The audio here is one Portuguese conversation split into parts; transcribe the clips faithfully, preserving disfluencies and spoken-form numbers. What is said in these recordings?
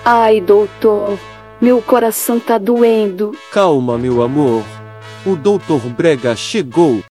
Ai, doutor, meu coração tá doendo. Calma, meu amor. O doutor Brega chegou.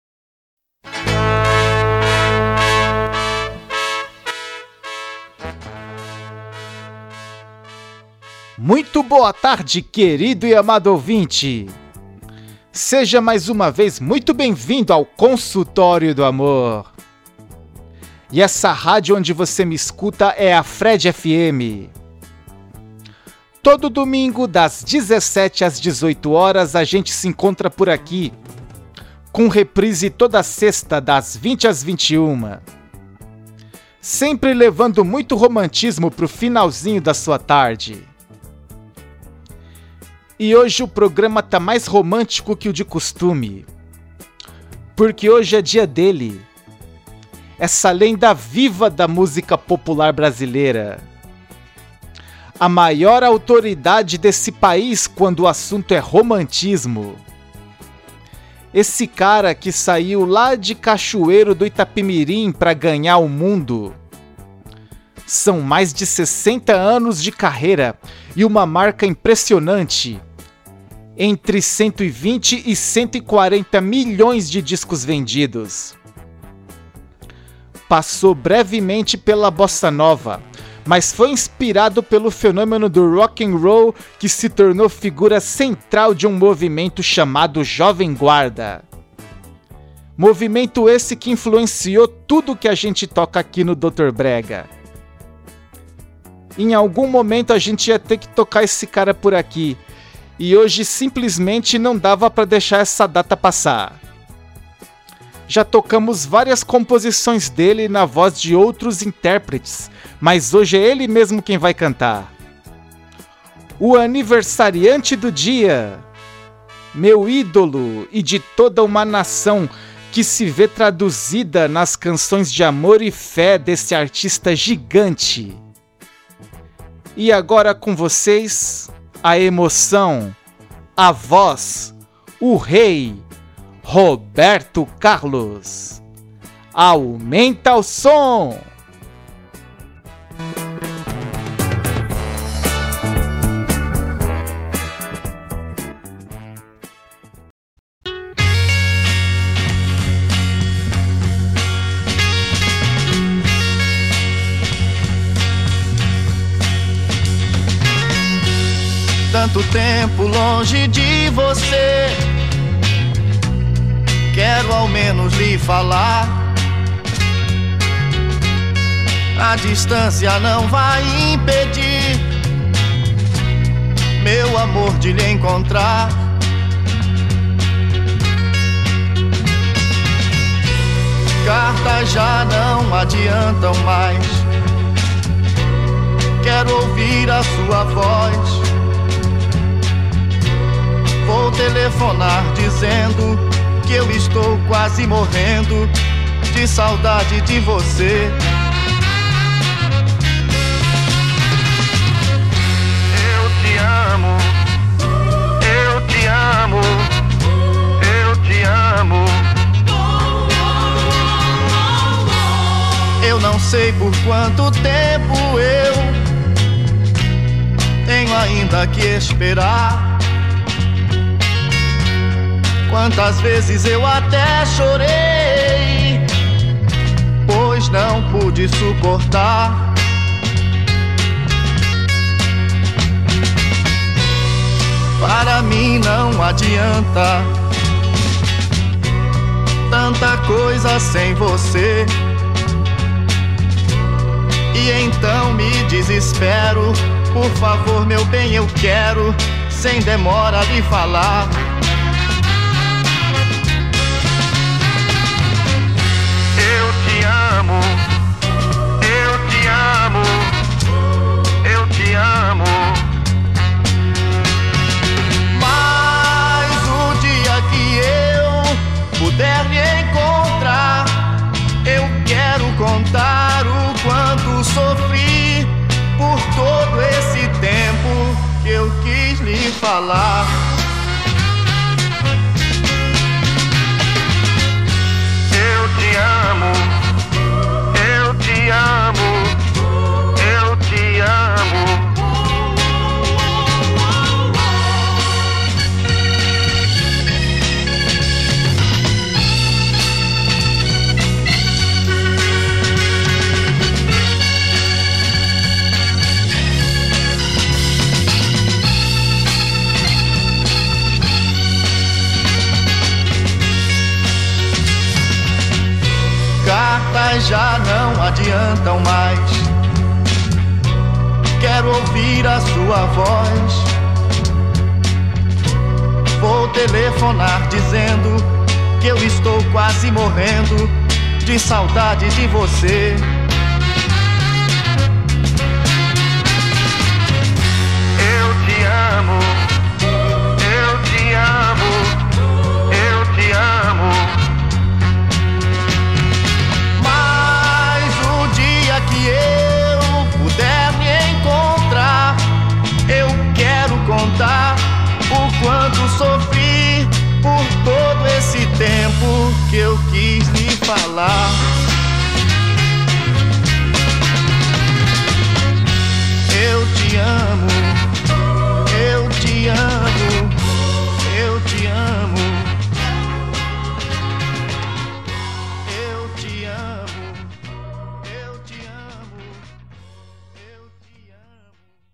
Muito boa tarde, querido e amado ouvinte. Seja mais uma vez muito bem-vindo ao Consultório do Amor. E essa rádio onde você me escuta é a Fred F M. Todo domingo, das dezessete às dezoito horas, a gente se encontra por aqui, com reprise toda sexta, das vinte às vinte e uma. Sempre levando muito romantismo pro finalzinho da sua tarde. E hoje o programa tá mais romântico que o de costume, porque hoje é dia dele, essa lenda viva da música popular brasileira, a maior autoridade desse país quando o assunto é romantismo. Esse cara que saiu lá de Cachoeiro do Itapemirim para ganhar o mundo. São mais de sessenta anos de carreira e uma marca impressionante. Entre cento e vinte e cento e quarenta milhões de discos vendidos. Passou brevemente pela bossa nova, mas foi inspirado pelo fenômeno do rock and roll, que se tornou figura central de um movimento chamado Jovem Guarda. Movimento esse que influenciou tudo que a gente toca aqui no doutor Brega. Em algum momento a gente ia ter que tocar esse cara por aqui, e hoje simplesmente não dava para deixar essa data passar. Já tocamos várias composições dele na voz de outros intérpretes, mas hoje é ele mesmo quem vai cantar. O aniversariante do dia, meu ídolo e de toda uma nação que se vê traduzida nas canções de amor e fé desse artista gigante. E agora com vocês, a emoção, a voz, o rei, Roberto Carlos. Aumenta o som! Tanto tempo longe de você, quero ao menos lhe falar. A distância não vai impedir meu amor de lhe encontrar. Cartas já não adiantam mais, quero ouvir a sua voz. Vou telefonar dizendo que eu estou quase morrendo de saudade de você. Eu te amo, eu te amo, eu te amo. Eu não sei por quanto tempo eu tenho ainda que esperar. Quantas vezes eu até chorei, pois não pude suportar. Para mim não adianta tanta coisa sem você. E então me desespero, por favor meu bem eu quero, sem demora lhe falar. Eu te amo, eu te amo. Mas o dia que eu puder lhe encontrar, eu quero contar o quanto sofri por todo esse tempo que eu quis lhe falar. Eu te amo, eu te amo, eu te amo. já não adiantam mais. Quero ouvir a sua voz. Vou telefonar dizendo que eu estou quase morrendo de saudade de você. Eu te amo, eu te amo, eu te amo. Mas o dia que eu puder me encontrar, eu quero contar o quanto sofri por todo esse tempo que eu quis lhe falar. Eu te amo, eu te amo, eu te amo, eu te amo, eu te amo, eu te amo.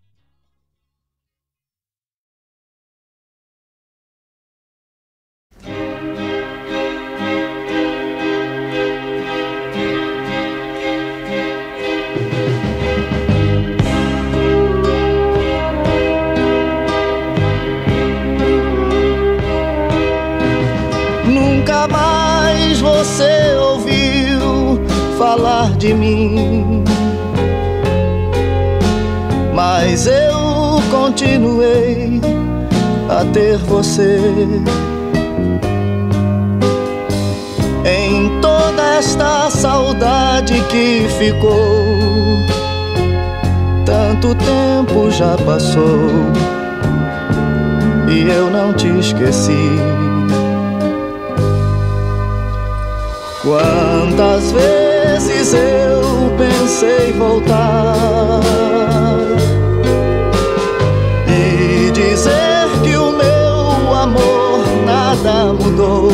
Nunca mais você ouviu falar de mim, mas eu continuei a ter você. Em toda esta saudade que ficou, tanto tempo já passou e eu não te esqueci. Quantas vezes eu pensei voltar e dizer que o meu amor nada mudou,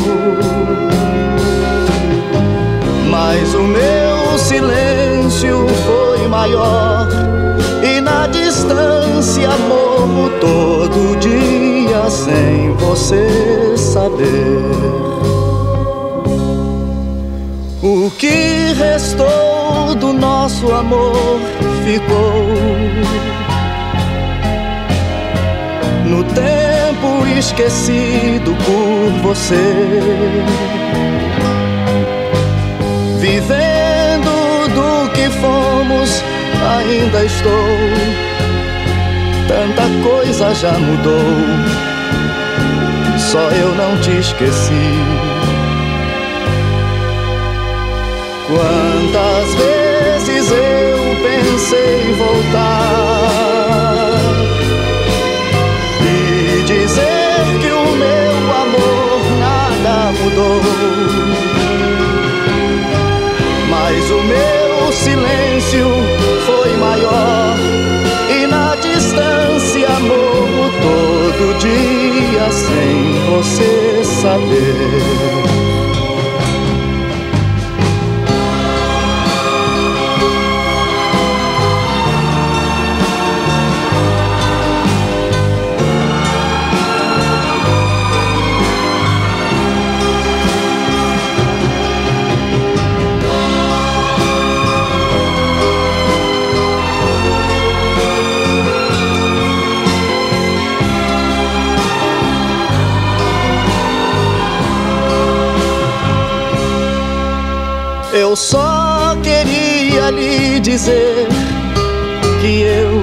mas o meu silêncio foi maior e na distância morro todo dia sem você saber. O que restou do nosso amor ficou no tempo esquecido por você. Vivendo do que fomos, ainda estou. Tanta coisa já mudou, só eu não te esqueci. Quantas vezes eu pensei voltar e dizer que o meu amor nada mudou, mas o meu silêncio foi maior e na distância morro todo dia sem você saber. Eu só queria lhe dizer que eu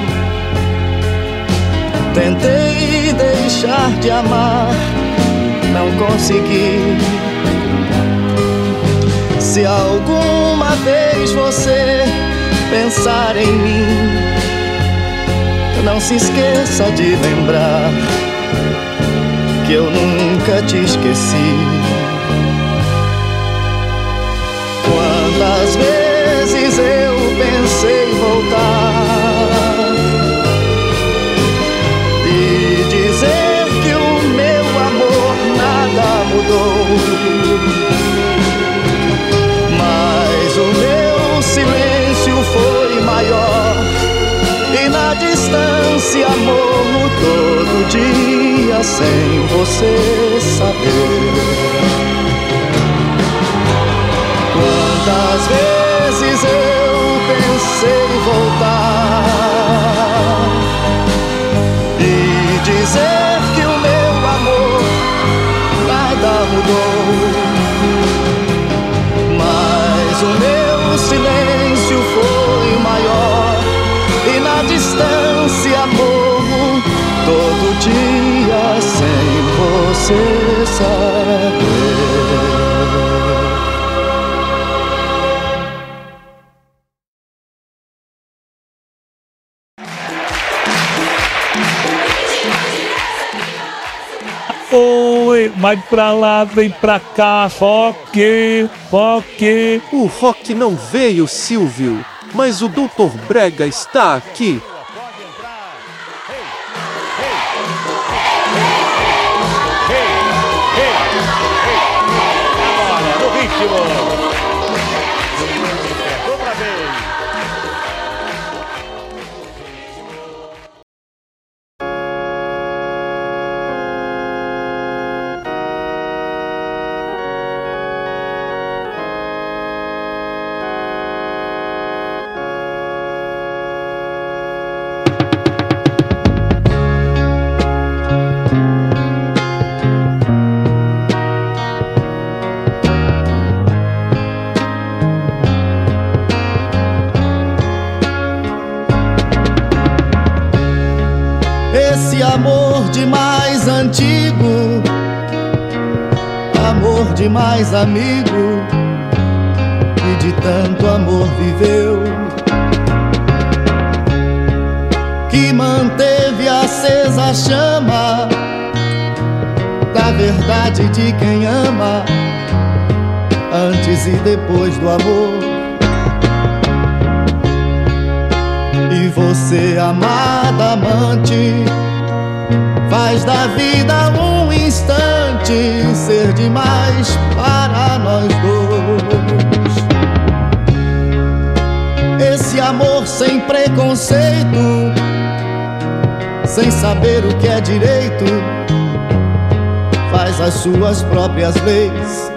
tentei deixar de amar, não consegui. Se alguma vez você pensar em mim, não se esqueça de lembrar que eu nunca te esqueci. Quantas vezes eu pensei voltar e dizer que o meu amor nada mudou, mas o meu silêncio foi maior e na distância morro todo dia sem você saber. Quantas vezes você saber. Oi, vai pra lá, vem pra cá, Rock, Rock. O Rock não veio, Silvio, mas o doutor Brega está aqui. Agora, no ritmo. Outra vez. Esse amor demais antigo, amor demais amigo, que de tanto amor viveu, que manteve acesa a chama da verdade de quem ama, antes e depois do amor. E você, amada amante, faz da vida um instante ser demais para nós dois. Esse amor sem preconceito, sem saber o que é direito, faz as suas próprias leis,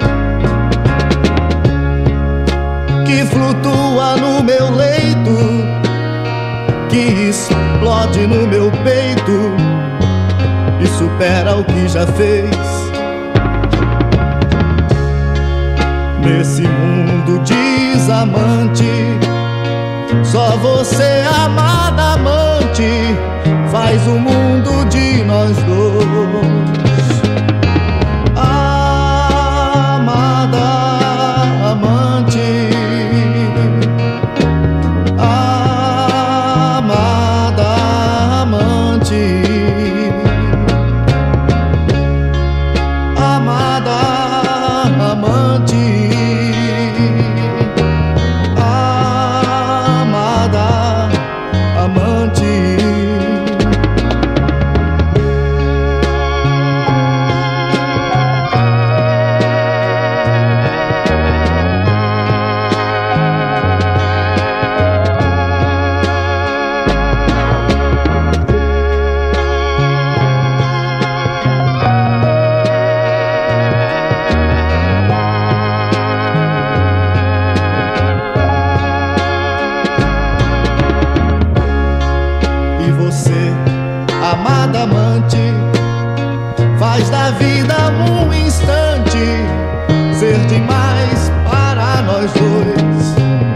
que flutua no meu leito, que explode no meu peito e supera o que já fez. Nesse mundo desamante, só você, amada amante, faz o mundo de nós dois. Amada amante, faz da vida um instante ser demais para nós dois.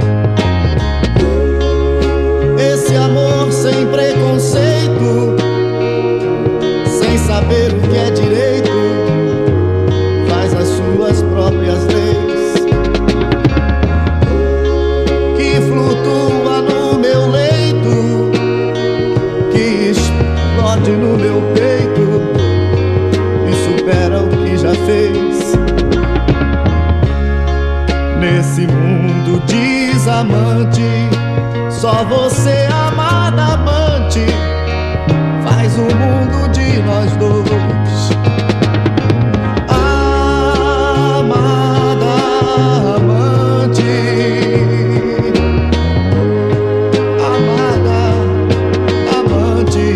Esse amor sem preconceito, sem saber o que é direito, faz as suas próprias leis, que flutua no meu leito, que explode no meu peito, supera o que já fez. Nesse mundo desamante, só você, amada amante, faz o mundo de nós dois. Amada amante, amada amante,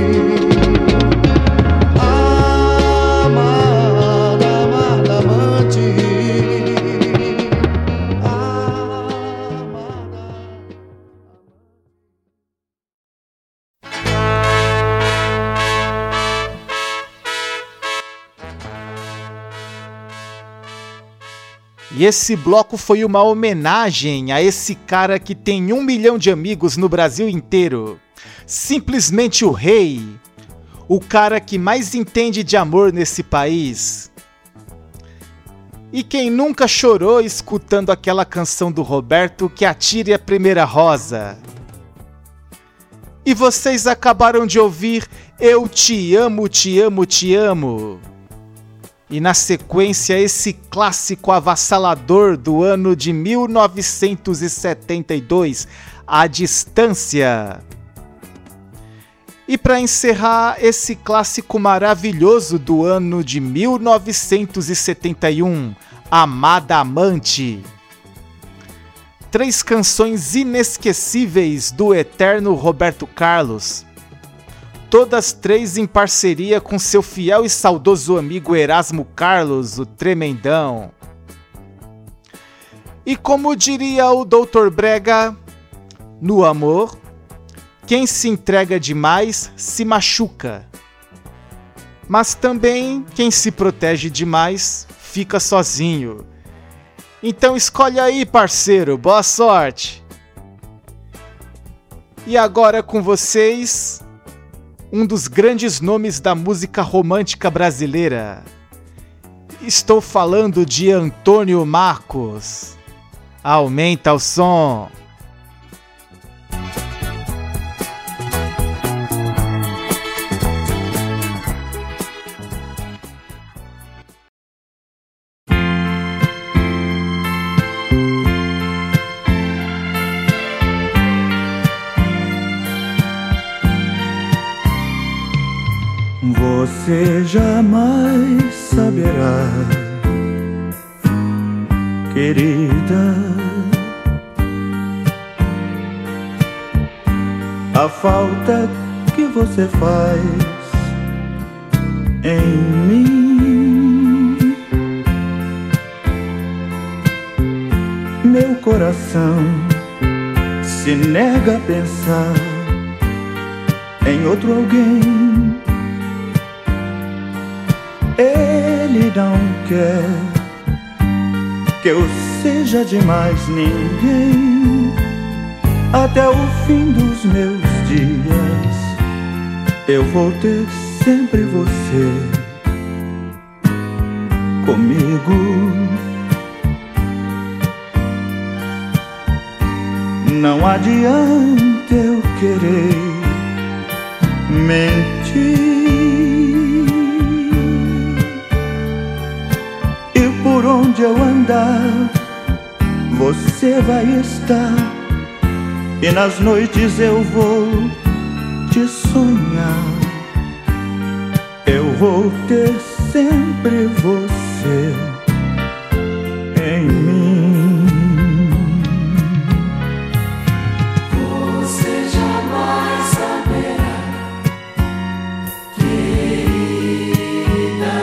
E esse bloco foi uma homenagem a esse cara que tem um milhão de amigos no Brasil inteiro. Simplesmente o rei. o cara que mais entende de amor nesse país. E quem nunca chorou escutando aquela canção do Roberto, que atire a primeira rosa? E vocês acabaram de ouvir Eu Te Amo, Te Amo, Te Amo. E na sequência esse clássico avassalador do ano de mil novecentos e setenta e dois, A Distância. E para encerrar esse clássico maravilhoso do ano de mil novecentos e setenta e um, Amada Amante. Três canções inesquecíveis do eterno Roberto Carlos. Todas três em parceria com seu fiel e saudoso amigo Erasmo Carlos, o Tremendão. E como diria o doutor Brega, no amor, quem se entrega demais se machuca. Mas também quem se protege demais fica sozinho. Então escolhe aí, parceiro, boa sorte! E agora com vocês, um dos grandes nomes da música romântica brasileira. Estou falando de Antônio Marcos. Aumenta o som! Você jamais saberá, querida, a falta que você faz em mim. Meu coração se nega a pensar em outro alguém. Ele não quer que eu seja de mais ninguém. Até o fim dos meus dias eu vou ter sempre você comigo. Não adianta eu querer mentir. Por onde eu andar, você vai estar. E nas noites eu vou te sonhar. Eu vou ter sempre você em mim. Você jamais saberá, querida,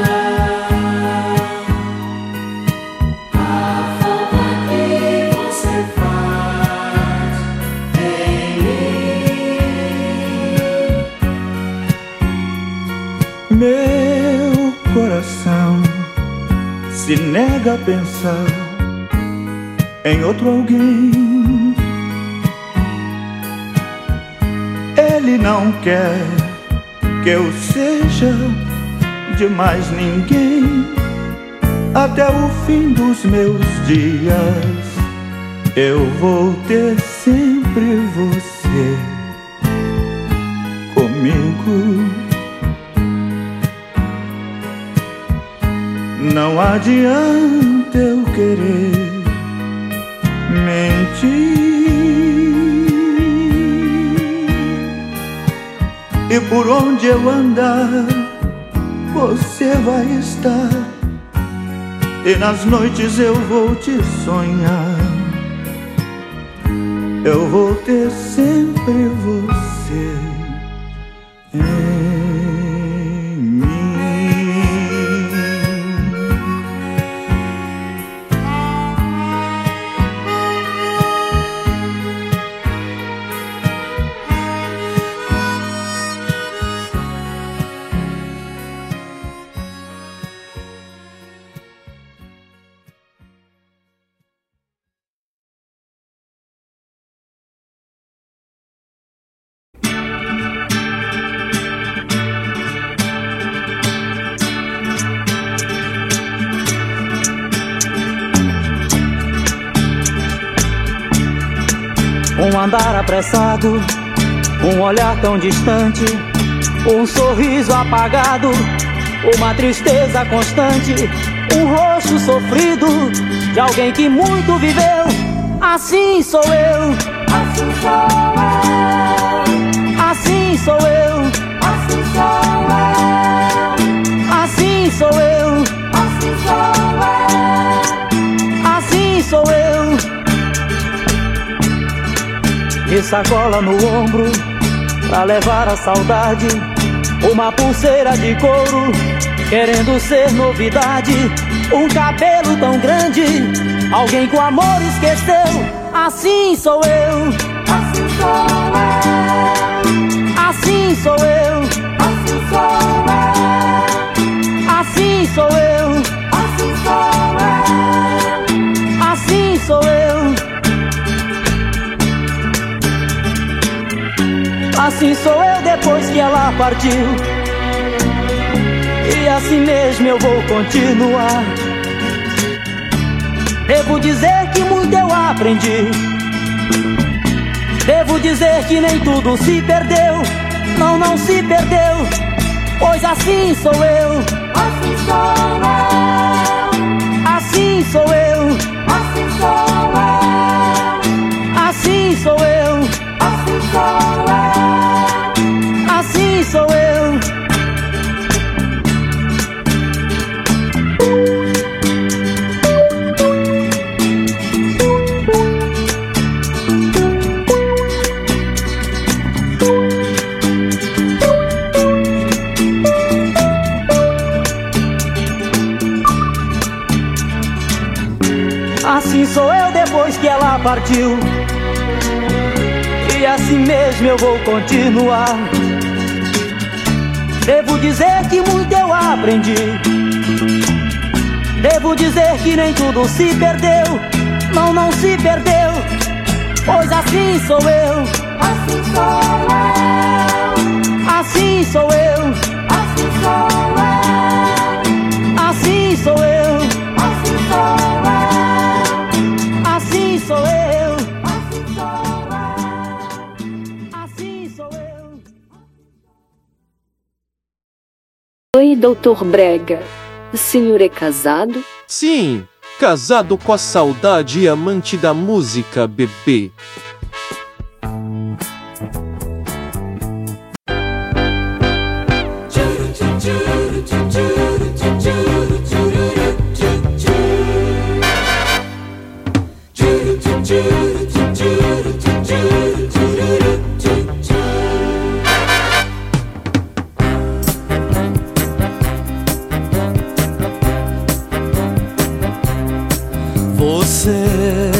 meu coração se nega a pensar em outro alguém. Ele não quer que eu seja de mais ninguém. Até o fim dos meus dias eu vou ter sempre você comigo. Não adianta eu querer mentir. E por onde eu andar, você vai estar. E nas noites eu vou te sonhar. Eu vou ter sempre você em mim. apressado, um olhar tão distante, um sorriso apagado, uma tristeza constante, um rosto sofrido de alguém que muito viveu. Assim sou eu, assim sou eu, assim sou eu, assim sou eu, assim sou eu, assim sou eu, assim sou eu. E sacola no ombro pra levar a saudade, uma pulseira de couro querendo ser novidade, um cabelo tão grande, alguém com amor esqueceu. Assim sou eu, assim sou eu, assim sou eu, assim sou eu, assim sou eu, assim sou eu, assim sou eu, assim sou eu depois que ela partiu. E assim mesmo eu vou continuar. Devo dizer que muito eu aprendi, devo dizer que nem tudo se perdeu. Não, não se perdeu, pois assim sou eu, assim sou eu, assim sou eu, assim sou eu, assim sou eu, assim sou eu, assim sou eu. Assim sou eu depois que ela partiu. E assim mesmo eu vou continuar. Devo dizer que muito eu aprendi, devo dizer que nem tudo se perdeu. Não, não se perdeu, pois assim sou eu, assim sou eu, assim sou eu, assim sou eu, assim sou eu, assim sou eu, assim sou eu, assim sou eu. Oi, doutor Brega. O senhor é casado? Sim, casado com a saudade e amante da música, bebê. Você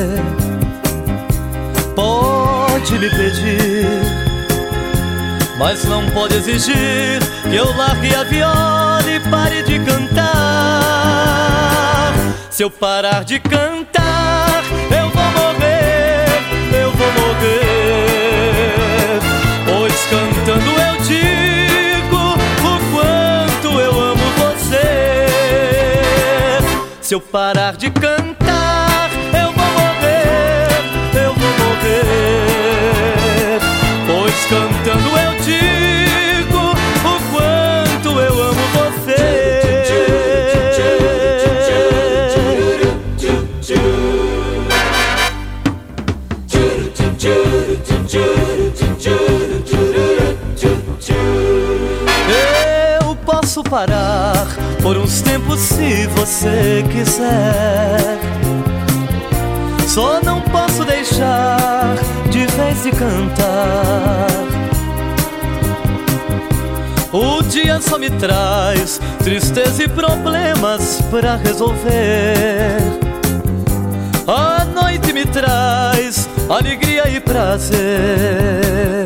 pode me pedir, mas não pode exigir que eu largue a viola e pare de cantar. Se eu parar de cantar, eu vou morrer, eu vou morrer. Pois cantando eu digo o quanto eu amo você. Se eu parar de cantar, pois cantando eu digo o quanto eu amo você. Eu posso parar por uns tempos se você quiser, só não posso deixar de vez de cantar. O dia só me traz tristeza e problemas pra resolver. A noite me traz alegria e prazer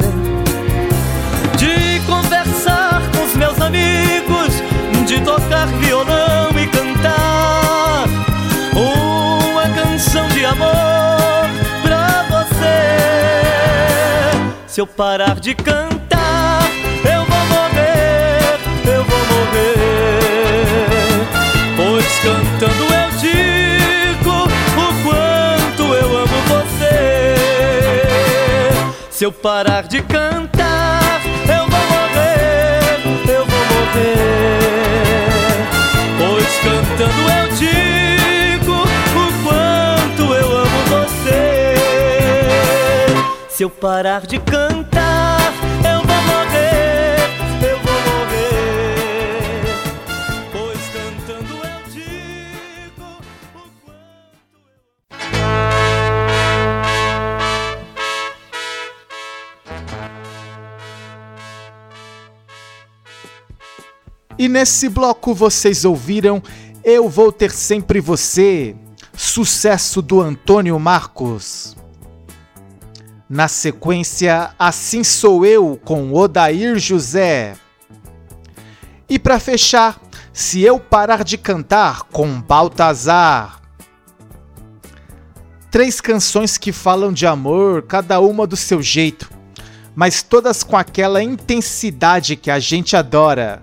de conversar com os meus amigos, de tocar violão e cantar uma canção de amor pra você. Se eu parar de cantar, eu vou morrer, eu vou morrer. Pois cantando eu digo o quanto eu amo você. Se eu parar de cantar, eu vou morrer, eu vou morrer. Pois cantando eu digo o quanto eu amo você. Se eu parar de cantar, eu vou morrer, eu vou morrer. Pois cantando eu digo o quanto eu... E nesse bloco vocês ouviram Eu Vou Ter Sempre Você, sucesso do Antônio Marcos. Na sequência, Assim Sou Eu, com Odair José. E para fechar, Se Eu Parar de Cantar, com Baltazar. Três canções que falam de amor, cada uma do seu jeito, mas todas com aquela intensidade que a gente adora.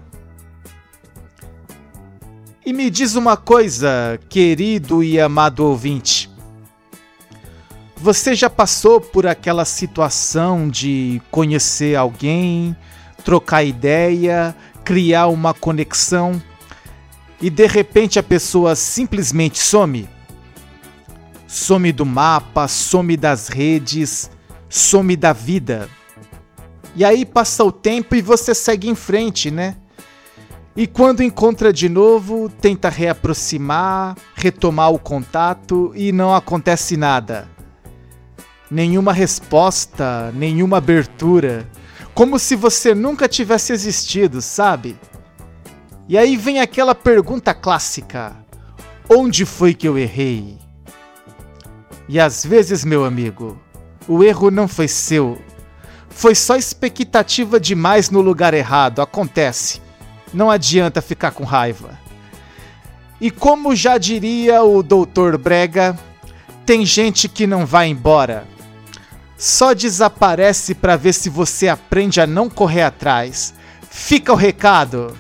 E me diz uma coisa, querido e amado ouvinte. Você já passou por aquela situação de conhecer alguém, trocar ideia, criar uma conexão e de repente a pessoa simplesmente some? Some do mapa, some das redes, some da vida. E aí passa o tempo e você segue em frente, né? E quando encontra de novo, tenta reaproximar, retomar o contato e não acontece nada. Nenhuma resposta, nenhuma abertura. Como se você nunca tivesse existido, sabe? E aí vem aquela pergunta clássica: onde foi que eu errei? E às vezes, meu amigo, o erro não foi seu. Foi só expectativa demais no lugar errado, acontece. Não adianta ficar com raiva. E como já diria o doutor Brega, tem gente que não vai embora. Só desaparece para ver se você aprende a não correr atrás. Fica o recado.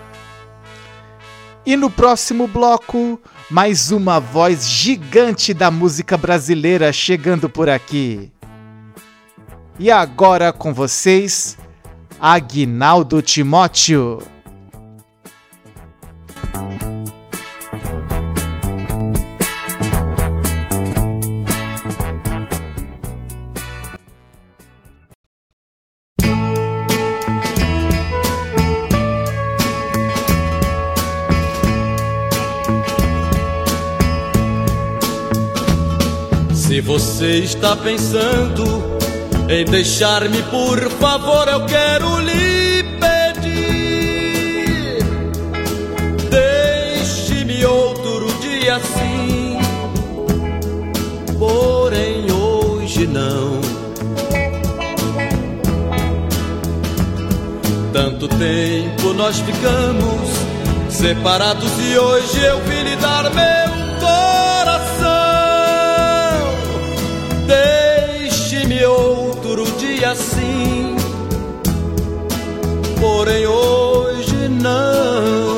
E no próximo bloco, mais uma voz gigante da música brasileira chegando por aqui. E agora com vocês, Aguinaldo Timóteo. Se você está pensando em deixar-me, por favor, eu quero lhe pedir: deixe-me outro dia sim, porém hoje não. Tanto tempo nós ficamos separados e hoje eu vim lhe dar meu coração. Deixe-me outro dia sim, porém hoje não.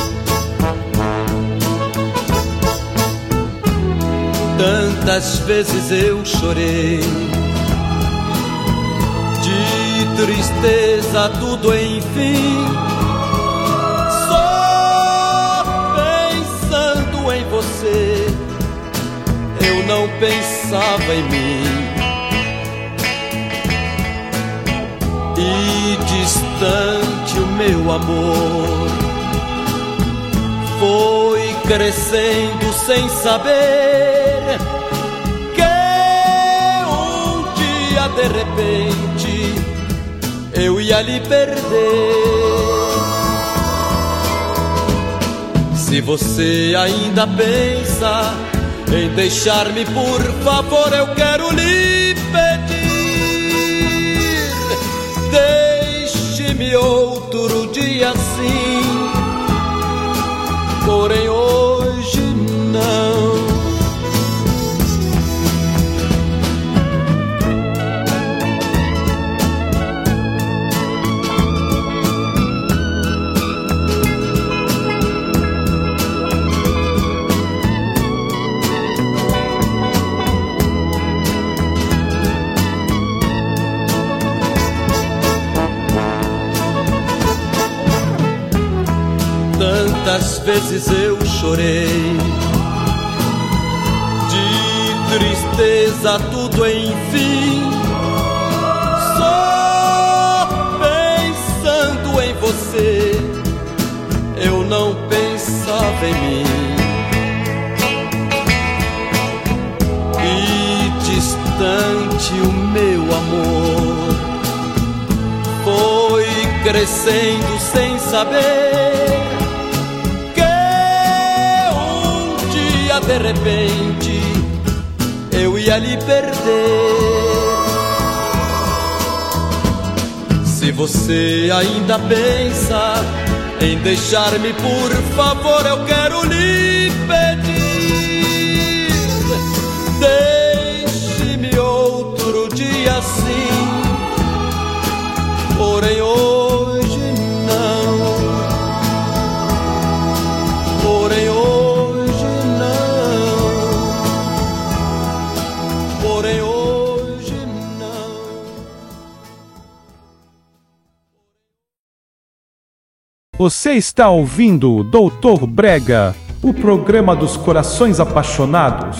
Tantas vezes eu chorei, de tristeza tudo enfim, só pensando em você. Eu não pensava em mim. E distante o meu amor foi crescendo sem saber que um dia de repente eu ia lhe perder. Se você ainda pensa em deixar-me, por favor, eu quero lhe pedir: deixe-me outro dia sim, porém hoje não. Quantas vezes eu chorei, de tristeza tudo enfim, só pensando em você, eu não pensava em mim. E distante o meu amor foi crescendo sem saber que um dia de repente eu ia lhe perder. Se você ainda pensa em deixar-me, por favor, eu quero lhe pedir, deixe-me outro dia sim, porém hoje não, porém hoje não, porém hoje não. Você está ouvindo o doutor Brega, o programa dos corações apaixonados.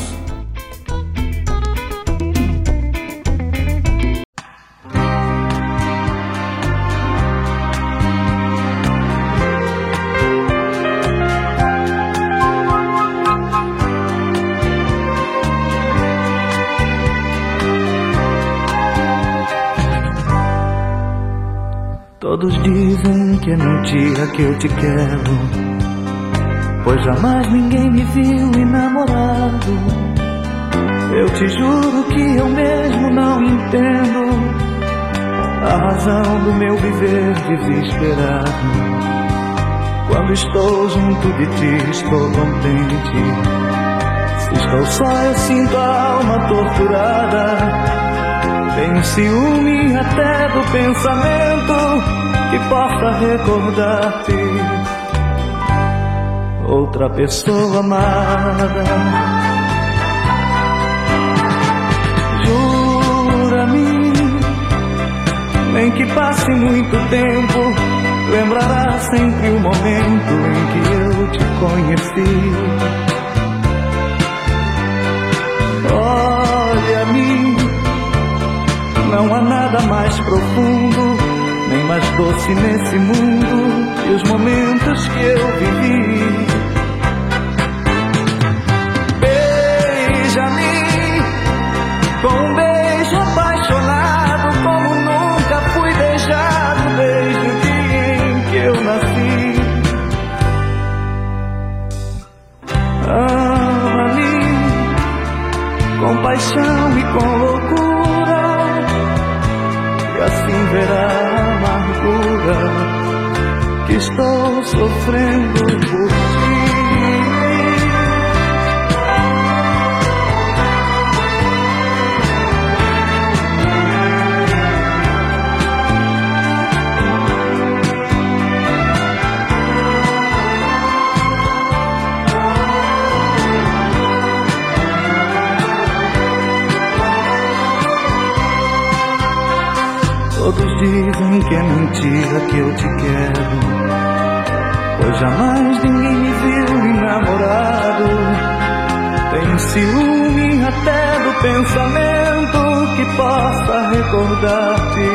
Todos dizem que é mentira que eu te quero, pois jamais ninguém me viu enamorado. Eu te juro que eu mesmo não entendo a razão do meu viver desesperado. Quando estou junto de ti estou contente, se estou só eu sinto a alma torturada. Tenho ciúme até do pensamento que possa recordar-te, outra pessoa amada. Jura-me, nem que passe muito tempo, lembrará sempre o momento em que eu te conheci. Olha-me, não há nada mais profundo, nem mais doce nesse mundo que os momentos que eu vivi. Beija-me com um beijo apaixonado, como nunca fui beijado desde o dia em que eu nasci. Ama-me com paixão e com loucura, assim verá a amargura que estou sofrendo por ti. Todos dizem que é mentira que eu te quero, pois jamais ninguém me viu enamorado. Tenho ciúme até do pensamento que possa recordar-te,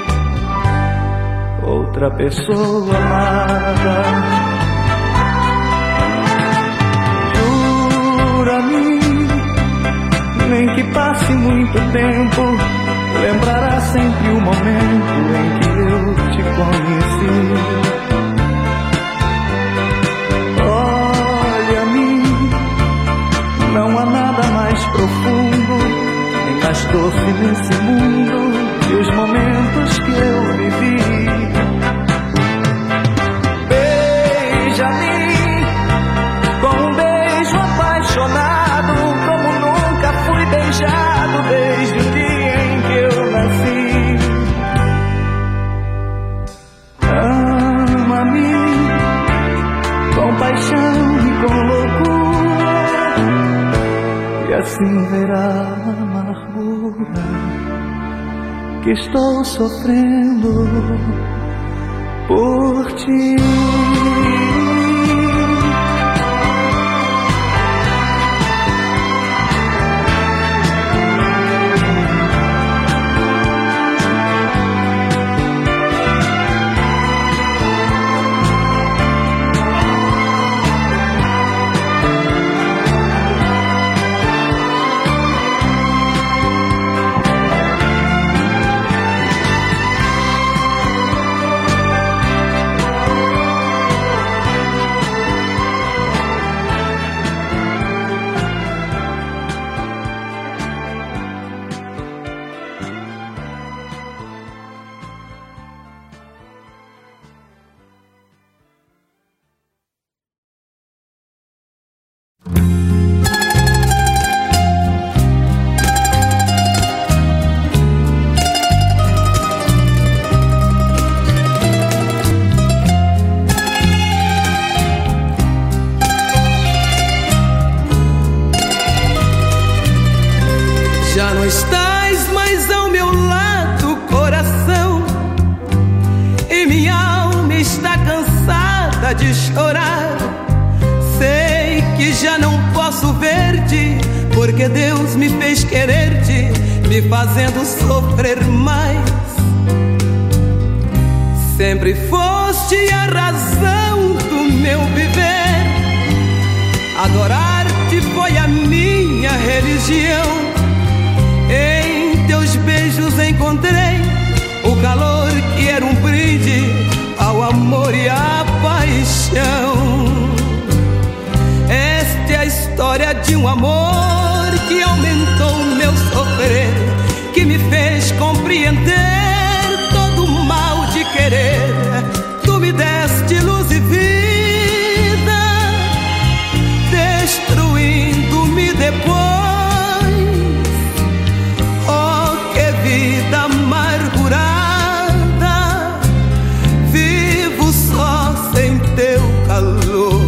outra pessoa amada. Jura-me, nem que passe muito tempo, lembrará sempre o momento em que eu te conheci. Olha-me, não há nada mais profundo, nem mais doce nesse mundo que os momentos que eu vivi. Beija-me com um beijo apaixonado, como nunca fui beijado desde o dia em que eu nasci. Ama-me com paixão e com loucura, e assim verá a amargura que estou sofrendo por ti. estás mais ao meu lado, coração, e minha alma está cansada de chorar. Sei que já não posso ver-te, porque Deus me fez querer-te, me fazendo sofrer mais. Sempre foste a razão do meu viver, adorar-te foi a minha religião. Em teus beijos encontrei o calor que era um brinde ao amor e à paixão. Esta é a história de um amor que aumentou meu sofrer, que me fez compreender todo o mal de querer. Tu me deste luz e vida, destruindo-me depois. Oh, que vida amargurada, vivo só sem teu calor.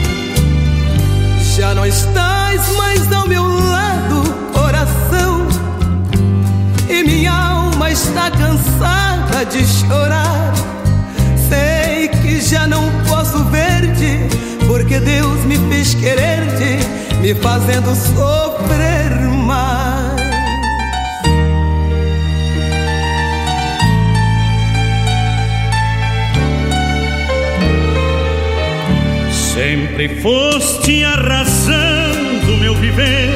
Já não estás mais ao meu lado, coração, e minha alma está cansada de chorar. Sei que já não posso ver-te, porque Deus me fez querer-te, me fazendo sofrer mais. Sempre foste a razão do meu viver,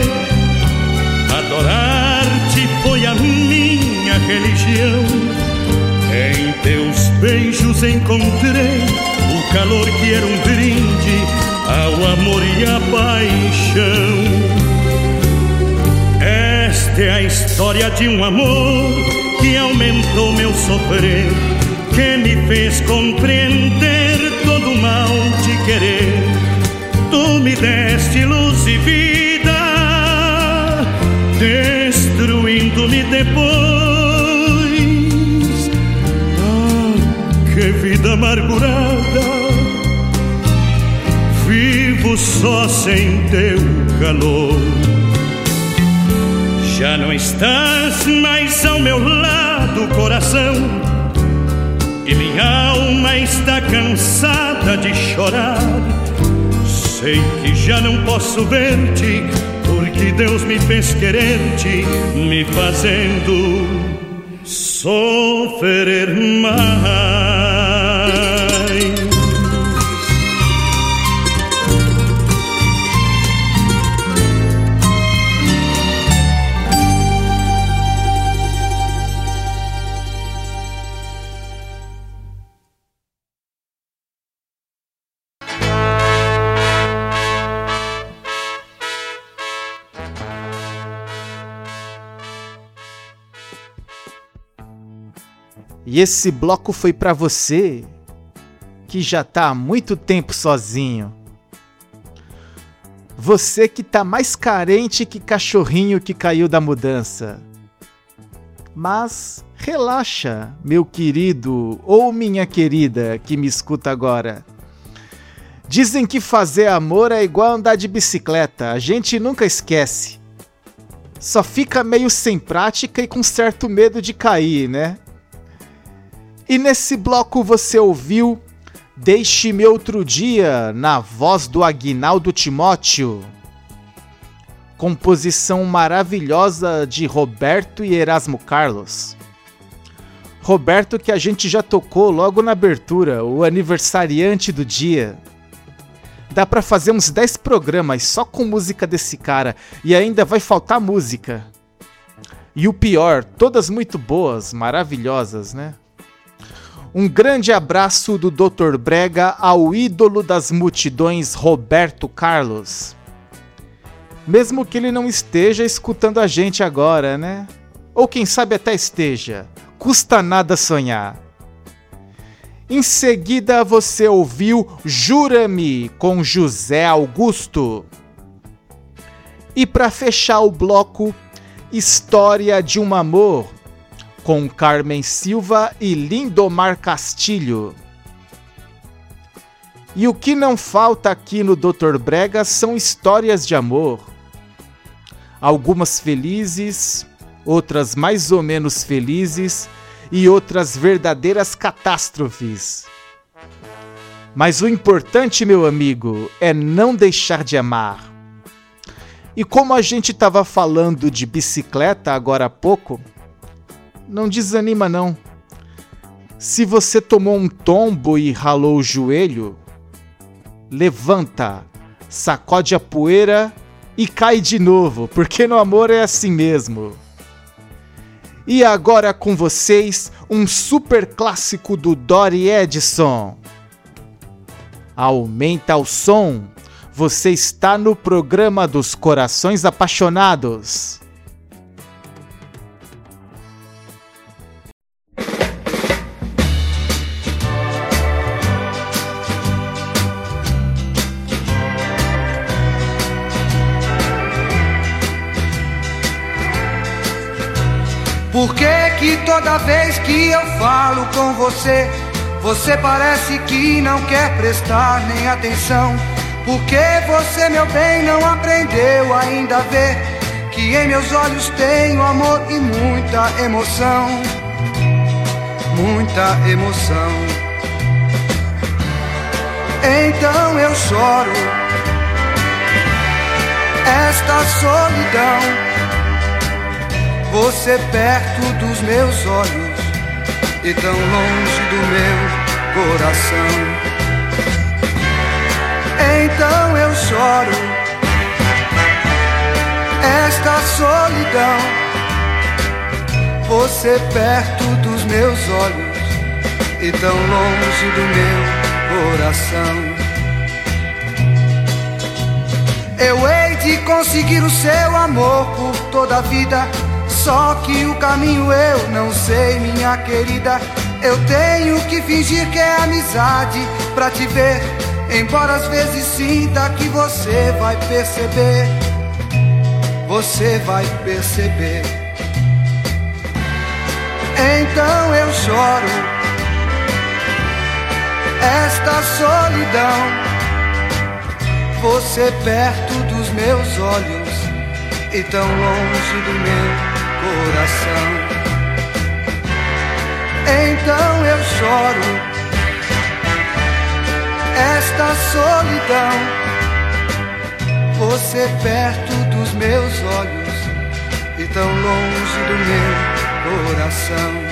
adorar-te foi a minha religião. Em teus beijos encontrei o calor que era um brinde ao amor e à paixão. Esta é a história de um amor que aumentou meu sofrer, que me fez compreender todo o mal de querer. Tu me deste luz e vida, destruindo-me depois. Ah, que vida amargurada, vivo só sem teu calor. Já não estás mais ao meu lado, coração, e minha alma está cansada de chorar. Sei que já não posso ver-te, porque Deus me fez querer-te, me fazendo sofrer mais. E esse bloco foi pra você que já tá há muito tempo sozinho. Você que tá mais carente que cachorrinho que caiu da mudança. Mas relaxa, meu querido ou minha querida que me escuta agora. Dizem que fazer amor é igual andar de bicicleta, a gente nunca esquece. Só fica meio sem prática e com certo medo de cair, né? E nesse bloco você ouviu Deixe-me Outro Dia, na voz do Aguinaldo Timóteo. Composição maravilhosa de Roberto e Erasmo Carlos. Roberto que a gente já tocou logo na abertura, o aniversariante do dia. Dá pra fazer uns dez programas só com música desse cara e ainda vai faltar música. E o pior, todas muito boas, maravilhosas, né? Um grande abraço do doutor Brega ao ídolo das multidões Roberto Carlos. Mesmo que ele não esteja escutando a gente agora, né? Ou quem sabe até esteja. Custa nada sonhar. Em seguida você ouviu Jura-me com José Augusto. E para fechar o bloco, História de um Amor, com Carmen Silva e Lindomar Castilho. E o que não falta aqui no doutor Brega são histórias de amor. Algumas felizes, outras mais ou menos felizes e outras verdadeiras catástrofes. Mas o importante, meu amigo, é não deixar de amar. E como a gente estava falando de bicicleta agora há pouco, não desanima não. Se você tomou um tombo e ralou o joelho, levanta, sacode a poeira e cai de novo, porque no amor é assim mesmo. E agora com vocês, um super clássico do Dori Edson. Aumenta o som, você está no programa dos Corações Apaixonados. Por que que toda vez que eu falo com você, você parece que não quer prestar nem atenção? Por que você, meu bem, não aprendeu ainda a ver que em meus olhos tenho amor e muita emoção? Muita emoção. Então eu choro esta solidão, você perto dos meus olhos e tão longe do meu coração. Então eu choro esta solidão, você perto dos meus olhos e tão longe do meu coração. Eu hei de conseguir o seu amor por toda a vida, só que o caminho eu não sei, minha querida. Eu tenho que fingir que é amizade pra te ver, embora às vezes sinta que você vai perceber. Você vai perceber. Então eu choro esta solidão, você perto dos meus olhos e tão longe do meu coração. Então eu choro esta solidão, você perto dos meus olhos e tão longe do meu coração.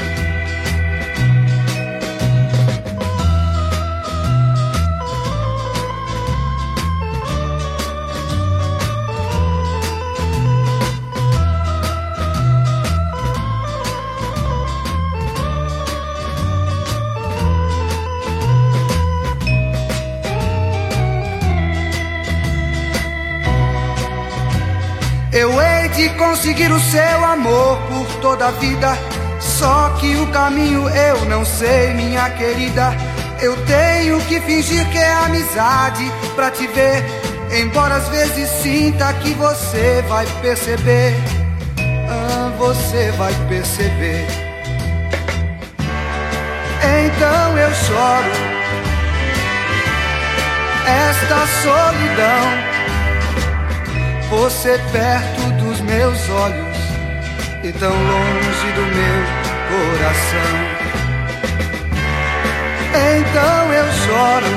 Eu hei de conseguir o seu amor por toda a vida, só que o caminho eu não sei, minha querida. Eu tenho que fingir que é amizade pra te ver, embora às vezes sinta que você vai perceber. Ah, você vai perceber. Então eu choro esta solidão, você perto dos meus olhos e tão longe do meu coração. Então eu choro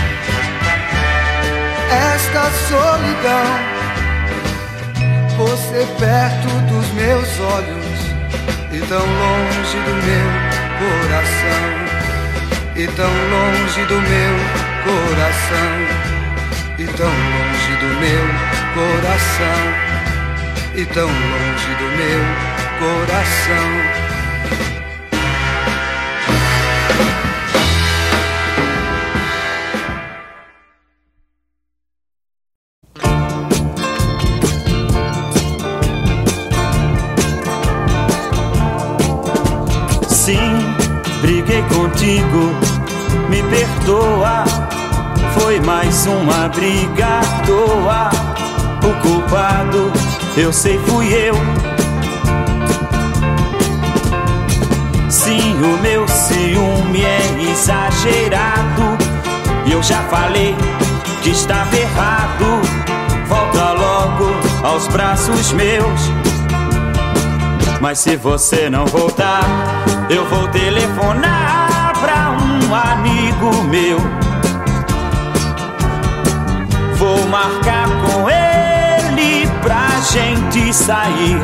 esta solidão, você perto dos meus olhos e tão longe do meu coração. E tão longe do meu coração. E tão longe do meu coração, e tão longe do meu coração. Sim, briguei contigo, me perdoa. Foi mais uma briga à toa. O culpado, eu sei, fui eu. Sim, o meu ciúme é exagerado, e eu já falei que estava errado. Volta logo aos braços meus. Mas se você não voltar, eu vou telefonar pra um amigo meu. Vou marcar com ele pra gente sair.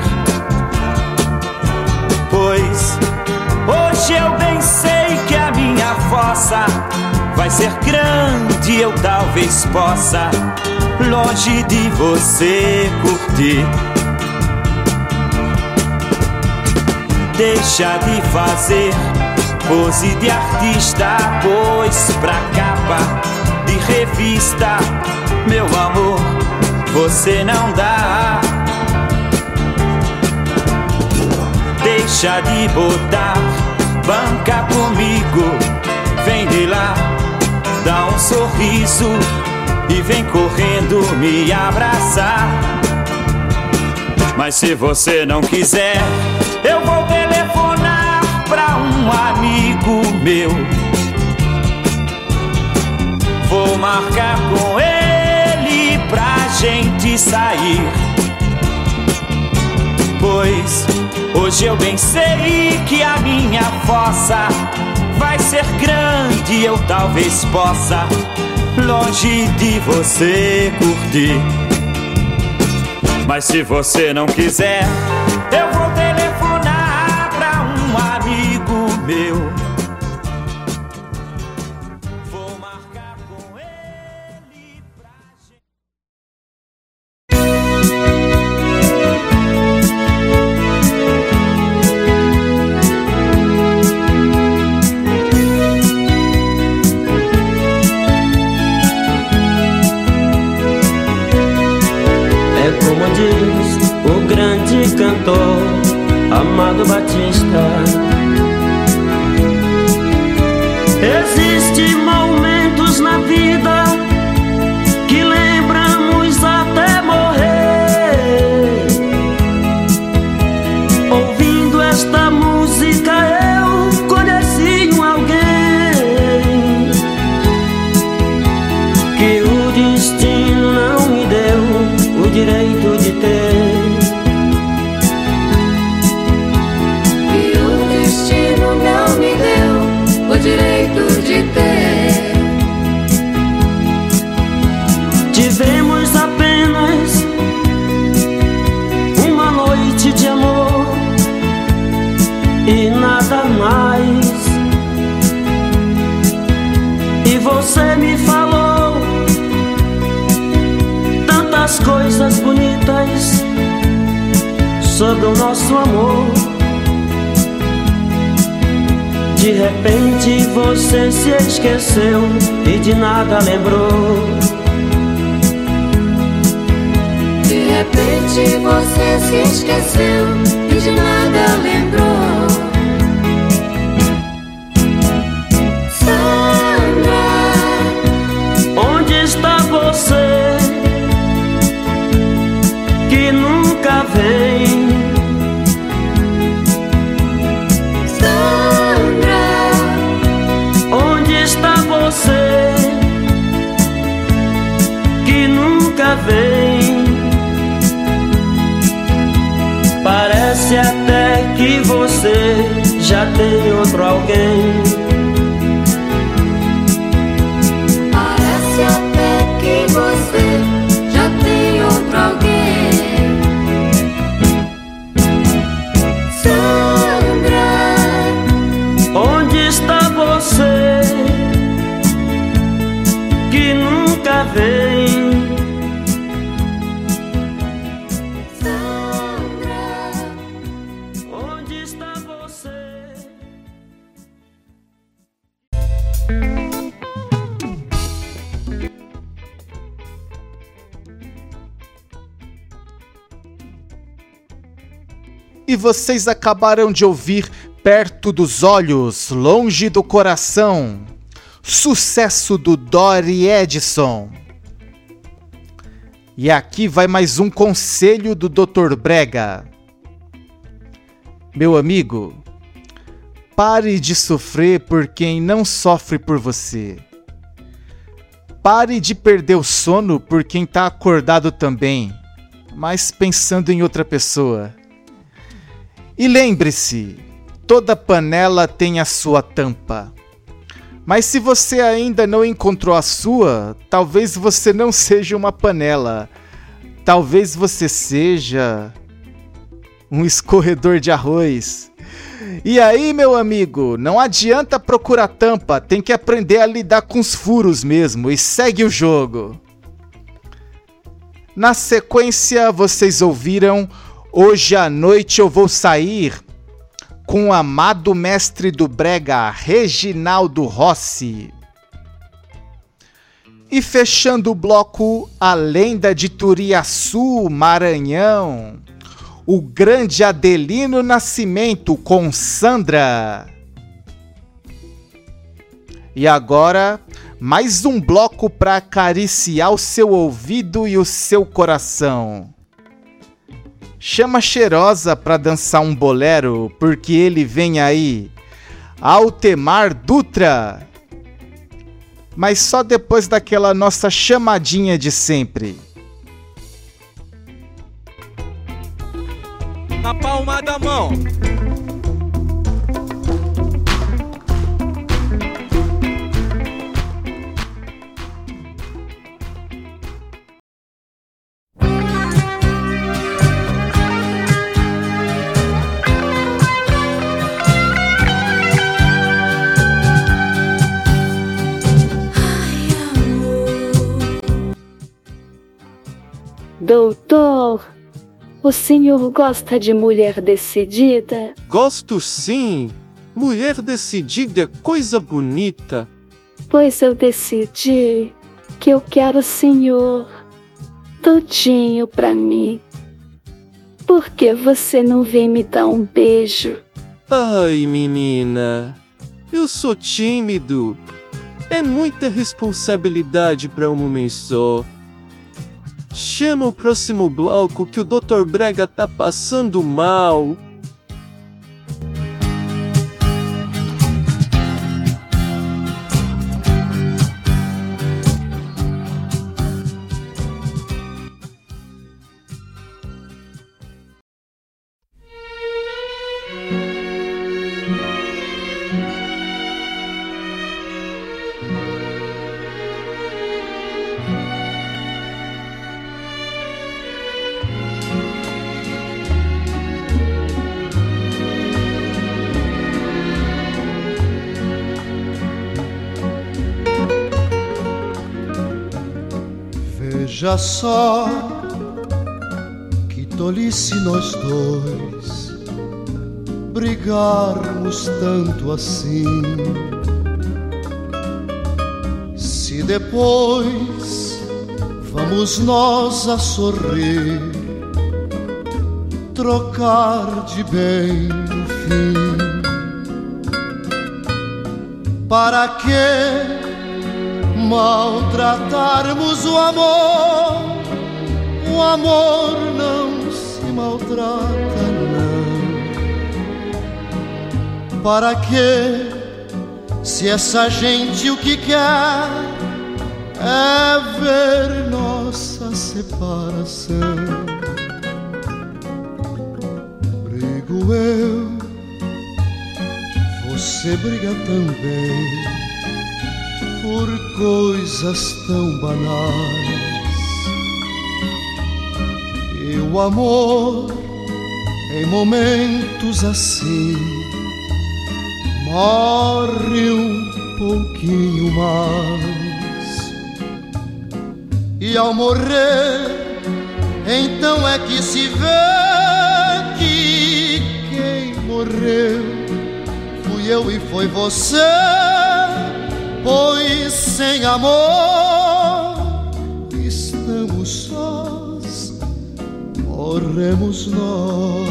Pois hoje eu bem sei que a minha fossa vai ser grande, eu talvez possa longe de você curtir. Deixa de fazer pose de artista, pois pra capa de revista, meu amor, você não dá. Deixa de botar banca comigo, vem de lá, dá um sorriso e vem correndo me abraçar. Mas se você não quiser, eu vou telefonar pra um amigo meu. Vou marcar com ele pra gente sair. Pois hoje eu bem sei que a minha fossa vai ser grande, eu talvez possa longe de você curtir. Mas se você não quiser, eu vou telefonar pra um amigo meu. Vou marcar com ele pra cantor Amado Batista. Existem momentos na vida que lembramos até morrer. Ouvindo esta música eu conheci um alguém que o destino não me deu o direito de ter. Não me deu o direito de ter. Tivemos apenas uma noite de amor e nada mais. E você me falou tantas coisas bonitas sobre o nosso amor. De repente você se esqueceu e de nada lembrou. De repente você se esqueceu e de nada lembrou. Sandra, onde está você que nunca vem? Você que nunca vem. Parece até que você já tem outro alguém. Parece até que você já tem outro alguém. Sandra, onde está você que nunca vem? Sandra, onde está você? E vocês acabaram de ouvir Perto dos Olhos, Longe do Coração, sucesso do Dori Edson. E aqui vai mais um conselho do doutor Brega. Meu amigo, pare de sofrer por quem não sofre por você. Pare de perder o sono por quem está acordado também, mas pensando em outra pessoa. E lembre-se, toda panela tem a sua tampa. Mas se você ainda não encontrou a sua, talvez você não seja uma panela. Talvez você seja um escorredor de arroz. E aí, meu amigo, não adianta procurar tampa, tem que aprender a lidar com os furos mesmo e segue o jogo. Na sequência, vocês ouviram Hoje à Noite Eu Vou Sair, com o amado mestre do brega, Reginaldo Rossi. E fechando o bloco, a lenda de Turiaçu, Maranhão, o grande Adelino Nascimento com Sandra. E agora, mais um bloco para acariciar o seu ouvido e o seu coração. Chama Cheirosa para dançar um bolero, porque ele vem aí, Altemar Dutra. Mas só depois daquela nossa chamadinha de sempre. Na palma da mão. Doutor, o senhor gosta de mulher decidida? Gosto sim. Mulher decidida é coisa bonita. Pois eu decidi que eu quero o senhor todinho pra mim. Por que você não vem me dar um beijo? Ai, menina, eu sou tímido. É muita responsabilidade pra um homem só. Chama o próximo bloco que o doutor Brega tá passando mal. Veja só que tolice nós dois brigarmos tanto assim. Se depois vamos nós a sorrir, trocar de bem no fim. Para que maltratarmos o amor? O amor não se maltrata, não. Para quê? Se essa gente o que quer é ver nossa separação. Brigo eu, você briga também, por coisas tão banais. E o amor, em momentos assim, morre um pouquinho mais. E ao morrer, então é que se vê que quem morreu fui eu e foi você. Pois sem amor estamos sós, morremos nós.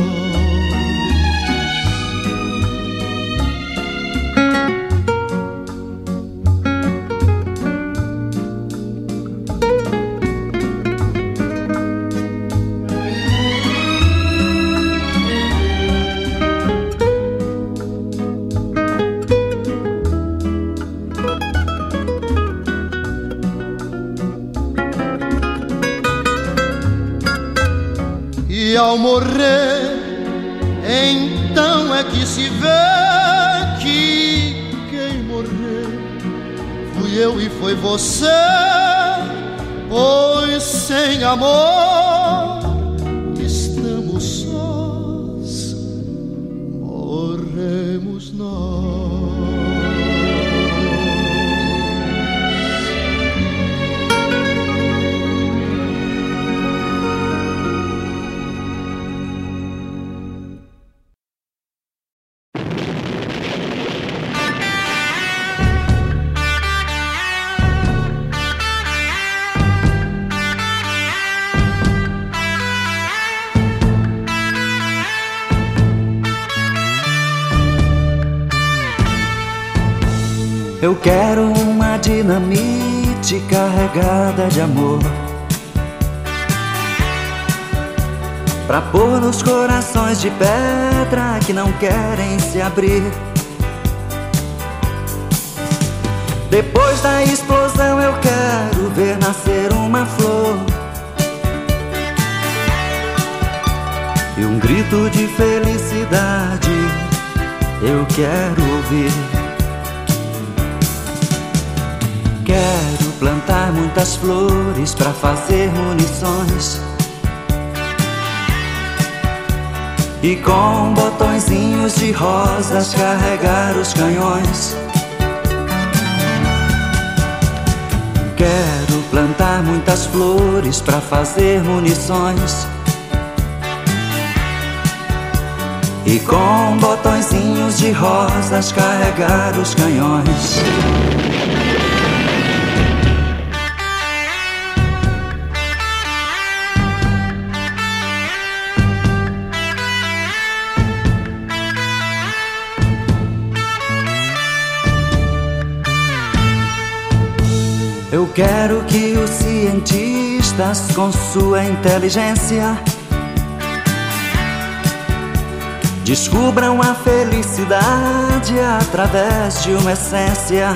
E ao morrer, então é que se vê que quem morreu fui eu e foi você, pois sem amor estamos sós, morremos nós. Eu quero uma dinamite carregada de amor, pra pôr nos corações de pedra que não querem se abrir. Depois da explosão eu quero ver nascer uma flor e um grito de felicidade eu quero ouvir. Quero plantar muitas flores pra fazer munições e com botõezinhos de rosas carregar os canhões. Quero plantar muitas flores pra fazer munições e com botõezinhos de rosas carregar os canhões. Eu quero que os cientistas, com sua inteligência, descubram a felicidade através de uma essência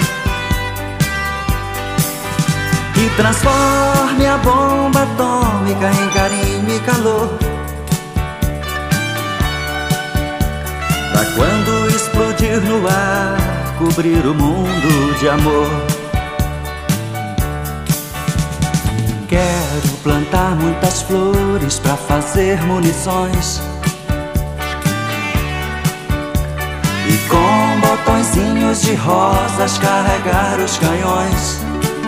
que transforme a bomba atômica em carinho e calor, pra quando explodir no ar, cobrir o mundo de amor. Quero plantar muitas flores pra fazer munições e com botõezinhos de rosas carregar os canhões.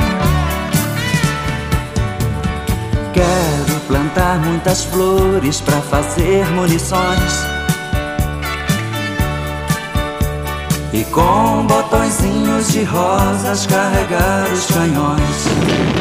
Quero plantar muitas flores pra fazer munições e com botõezinhos de rosas carregar os canhões.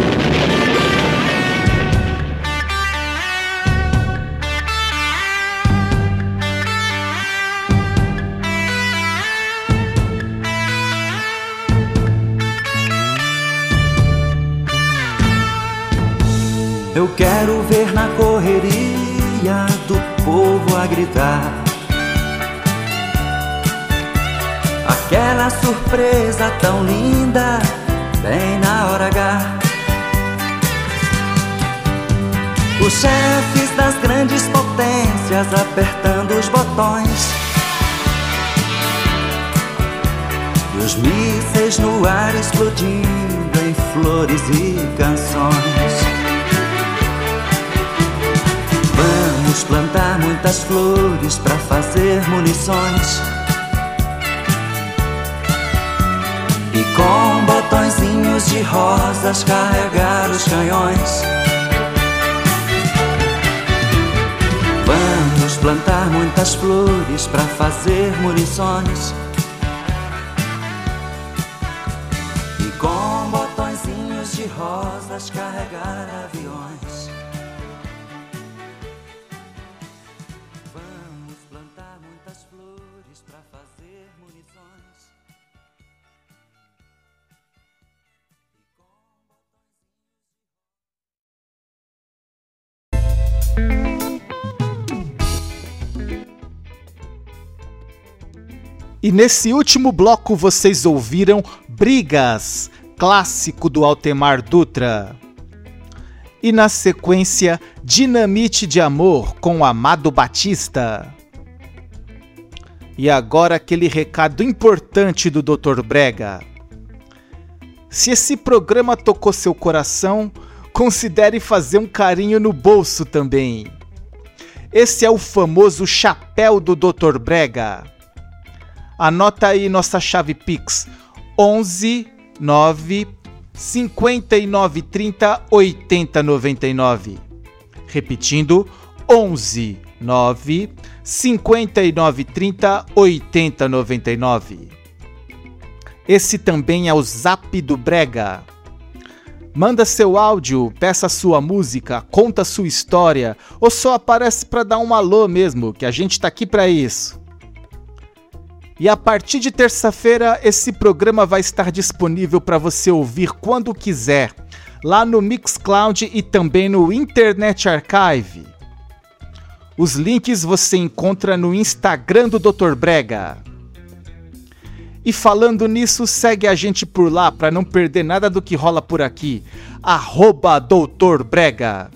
Eu quero ver na correria do povo a gritar aquela surpresa tão linda, bem na hora H. Os chefes das grandes potências apertando os botões e os mísseis no ar explodindo em flores e canções. Vamos plantar muitas flores pra fazer munições e com botõezinhos de rosas carregar os canhões. Vamos plantar muitas flores pra fazer munições e com botõezinhos de rosas carregar aviões. E nesse último bloco vocês ouviram Brigas, clássico do Altemar Dutra. E na sequência, Dinamite de Amor com Amado Batista. E agora aquele recado importante do doutor Brega. Se esse programa tocou seu coração, considere fazer um carinho no bolso também. Esse é o famoso chapéu do doutor Brega. Anota aí nossa chave Pix, onze nove cinquenta e nove trinta oitenta noventa e nove. Repetindo, onze nove cinquenta e nove trinta oitenta noventa e nove. Esse também é o Zap do Brega. Manda seu áudio, peça sua música, conta sua história ou só aparece para dar um alô mesmo, que a gente tá aqui para isso. E a partir de terça-feira, esse programa vai estar disponível para você ouvir quando quiser, lá no Mixcloud e também no Internet Archive. Os links você encontra no Instagram do doutor Brega. E falando nisso, segue a gente por lá para não perder nada do que rola por aqui. Arroba doutor Brega.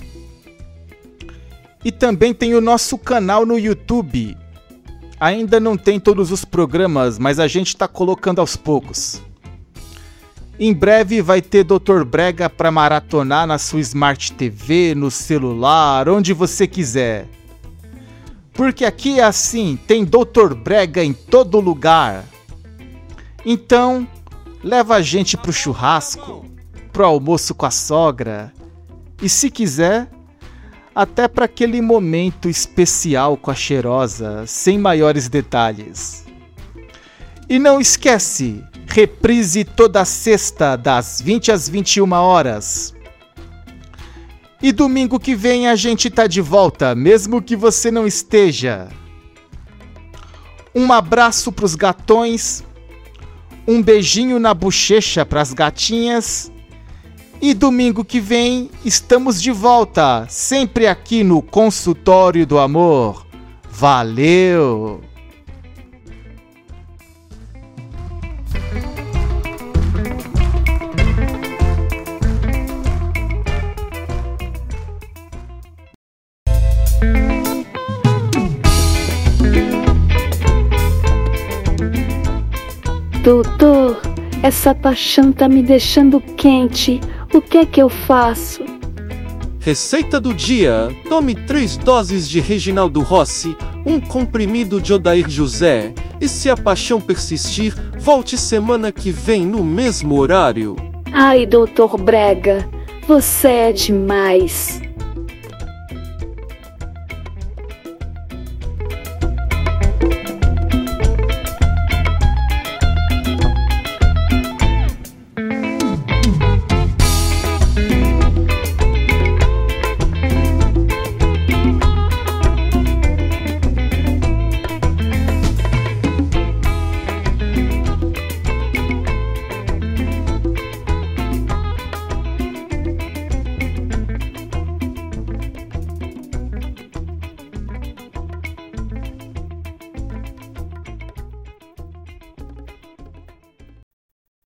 E também tem o nosso canal no YouTube. Ainda não tem todos os programas, mas a gente está colocando aos poucos. Em breve vai ter doutor Brega para maratonar na sua Smart T V, no celular, onde você quiser. Porque aqui é assim, tem doutor Brega em todo lugar. Então, leva a gente pro churrasco, pro almoço com a sogra e, se quiser, até para aquele momento especial com a cheirosa, sem maiores detalhes. E não esquece, reprise toda sexta, das vinte às vinte e uma horas. E domingo que vem a gente tá de volta, mesmo que você não esteja. Um abraço pros gatões, um beijinho na bochecha pras gatinhas. E domingo que vem estamos de volta, sempre aqui no Consultório do Amor. Valeu! Doutor, essa paixão tá me deixando quente. O que é que eu faço? Receita do dia: tome três doses de Reginaldo Rossi, um comprimido de Odair José, e se a paixão persistir, volte semana que vem no mesmo horário. Ai, doutor Brega, você é demais.